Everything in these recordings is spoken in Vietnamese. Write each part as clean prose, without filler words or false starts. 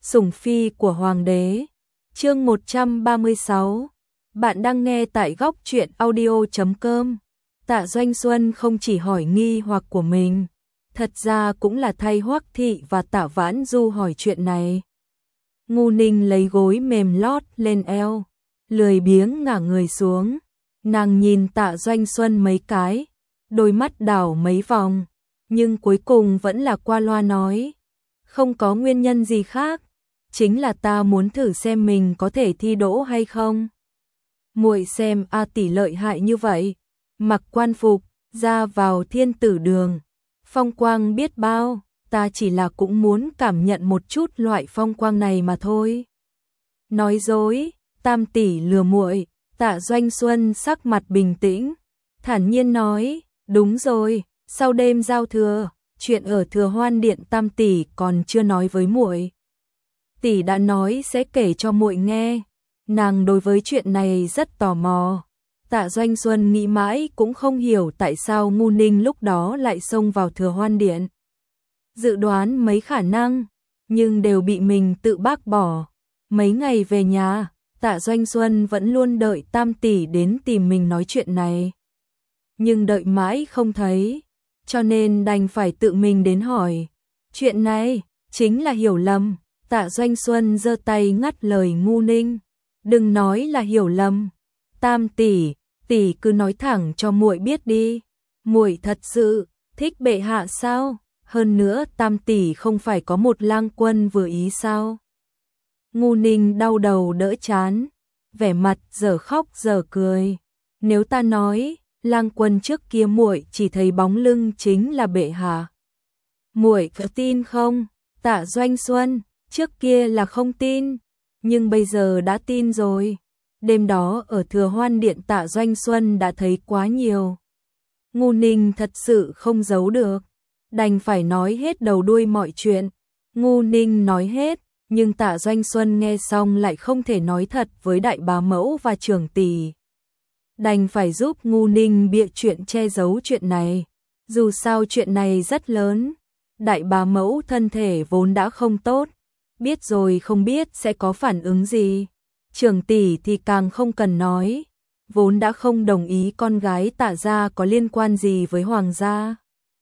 Sủng phi của hoàng đế. Chương 136. Bạn đang nghe tại góc truyện audio.com. Tạ Doanh Xuân không chỉ hỏi nghi hoặc của mình, thật ra cũng là thay Hoắc Thị và Tạ Vãn Du hỏi chuyện này. Ngu Ninh lấy gối mềm lót lên eo, lười biếng ngả người xuống. Nàng nhìn Tạ Doanh Xuân mấy cái, đôi mắt đảo mấy vòng, nhưng cuối cùng vẫn là qua loa nói, không có nguyên nhân gì khác, chính là ta muốn thử xem mình có thể thi đỗ hay không. Muội xem A tỷ lợi hại như vậy, mặc quan phục, ra vào thiên tử đường, phong quang biết bao, ta chỉ là cũng muốn cảm nhận một chút loại phong quang này mà thôi. Nói dối, Tam tỷ lừa muội. Tạ Doanh Xuân sắc mặt bình tĩnh, thản nhiên nói, đúng rồi, sau đêm giao thừa, chuyện ở Thừa Hoan Điện Tam tỷ còn chưa nói với muội. Tỷ đã nói sẽ kể cho muội nghe, nàng đối với chuyện này rất tò mò. Tạ Doanh Xuân nghĩ mãi cũng không hiểu tại sao Ngu Ninh lúc đó lại xông vào Thừa Hoan Điện. Dự đoán mấy khả năng, nhưng đều bị mình tự bác bỏ. Mấy ngày về nhà, Tạ Doanh Xuân vẫn luôn đợi Tam tỷ đến tìm mình nói chuyện này. Nhưng đợi mãi không thấy, cho nên đành phải tự mình đến hỏi. Chuyện này chính là hiểu lầm. Tạ Doanh Xuân giơ tay ngắt lời Ngu Ninh. Đừng nói là hiểu lầm. Tam tỷ, tỷ cứ nói thẳng cho muội biết đi. Muội thật sự thích bệ hạ sao? Hơn nữa Tam tỷ không phải có một lang quân vừa ý sao? Ngu Ninh đau đầu đỡ chán, vẻ mặt giờ khóc giờ cười. Nếu ta nói, lang quân trước kia muội chỉ thấy bóng lưng chính là bệ hạ, muội có tin không? Tạ Doanh Xuân, trước kia là không tin, nhưng bây giờ đã tin rồi. Đêm đó ở Thừa Hoan Điện Tạ Doanh Xuân đã thấy quá nhiều. Ngu Ninh thật sự không giấu được, đành phải nói hết đầu đuôi mọi chuyện. Ngu Ninh nói hết, nhưng Tạ Doanh Xuân nghe xong lại không thể nói thật với đại bá mẫu và trưởng tỷ. Đành phải giúp Ngu Ninh bịa chuyện che giấu chuyện này. Dù sao chuyện này rất lớn, đại bá mẫu thân thể vốn đã không tốt, biết rồi không biết sẽ có phản ứng gì. Trưởng tỷ thì càng không cần nói, vốn đã không đồng ý con gái Tạ gia có liên quan gì với hoàng gia,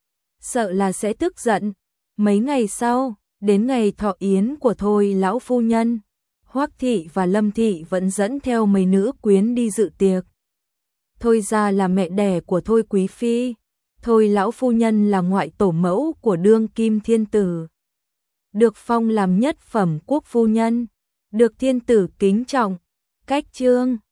sợ là sẽ tức giận. Mấy ngày sau, đến ngày thọ yến của Thôi lão phu nhân, Hoắc Thị và Lâm Thị vẫn dẫn theo mấy nữ quyến đi dự tiệc. Thôi gia là mẹ đẻ của Thôi quý phi, Thôi lão phu nhân là ngoại tổ mẫu của đương kim thiên tử, được phong làm nhất phẩm quốc phu nhân, được thiên tử kính trọng. Cách chương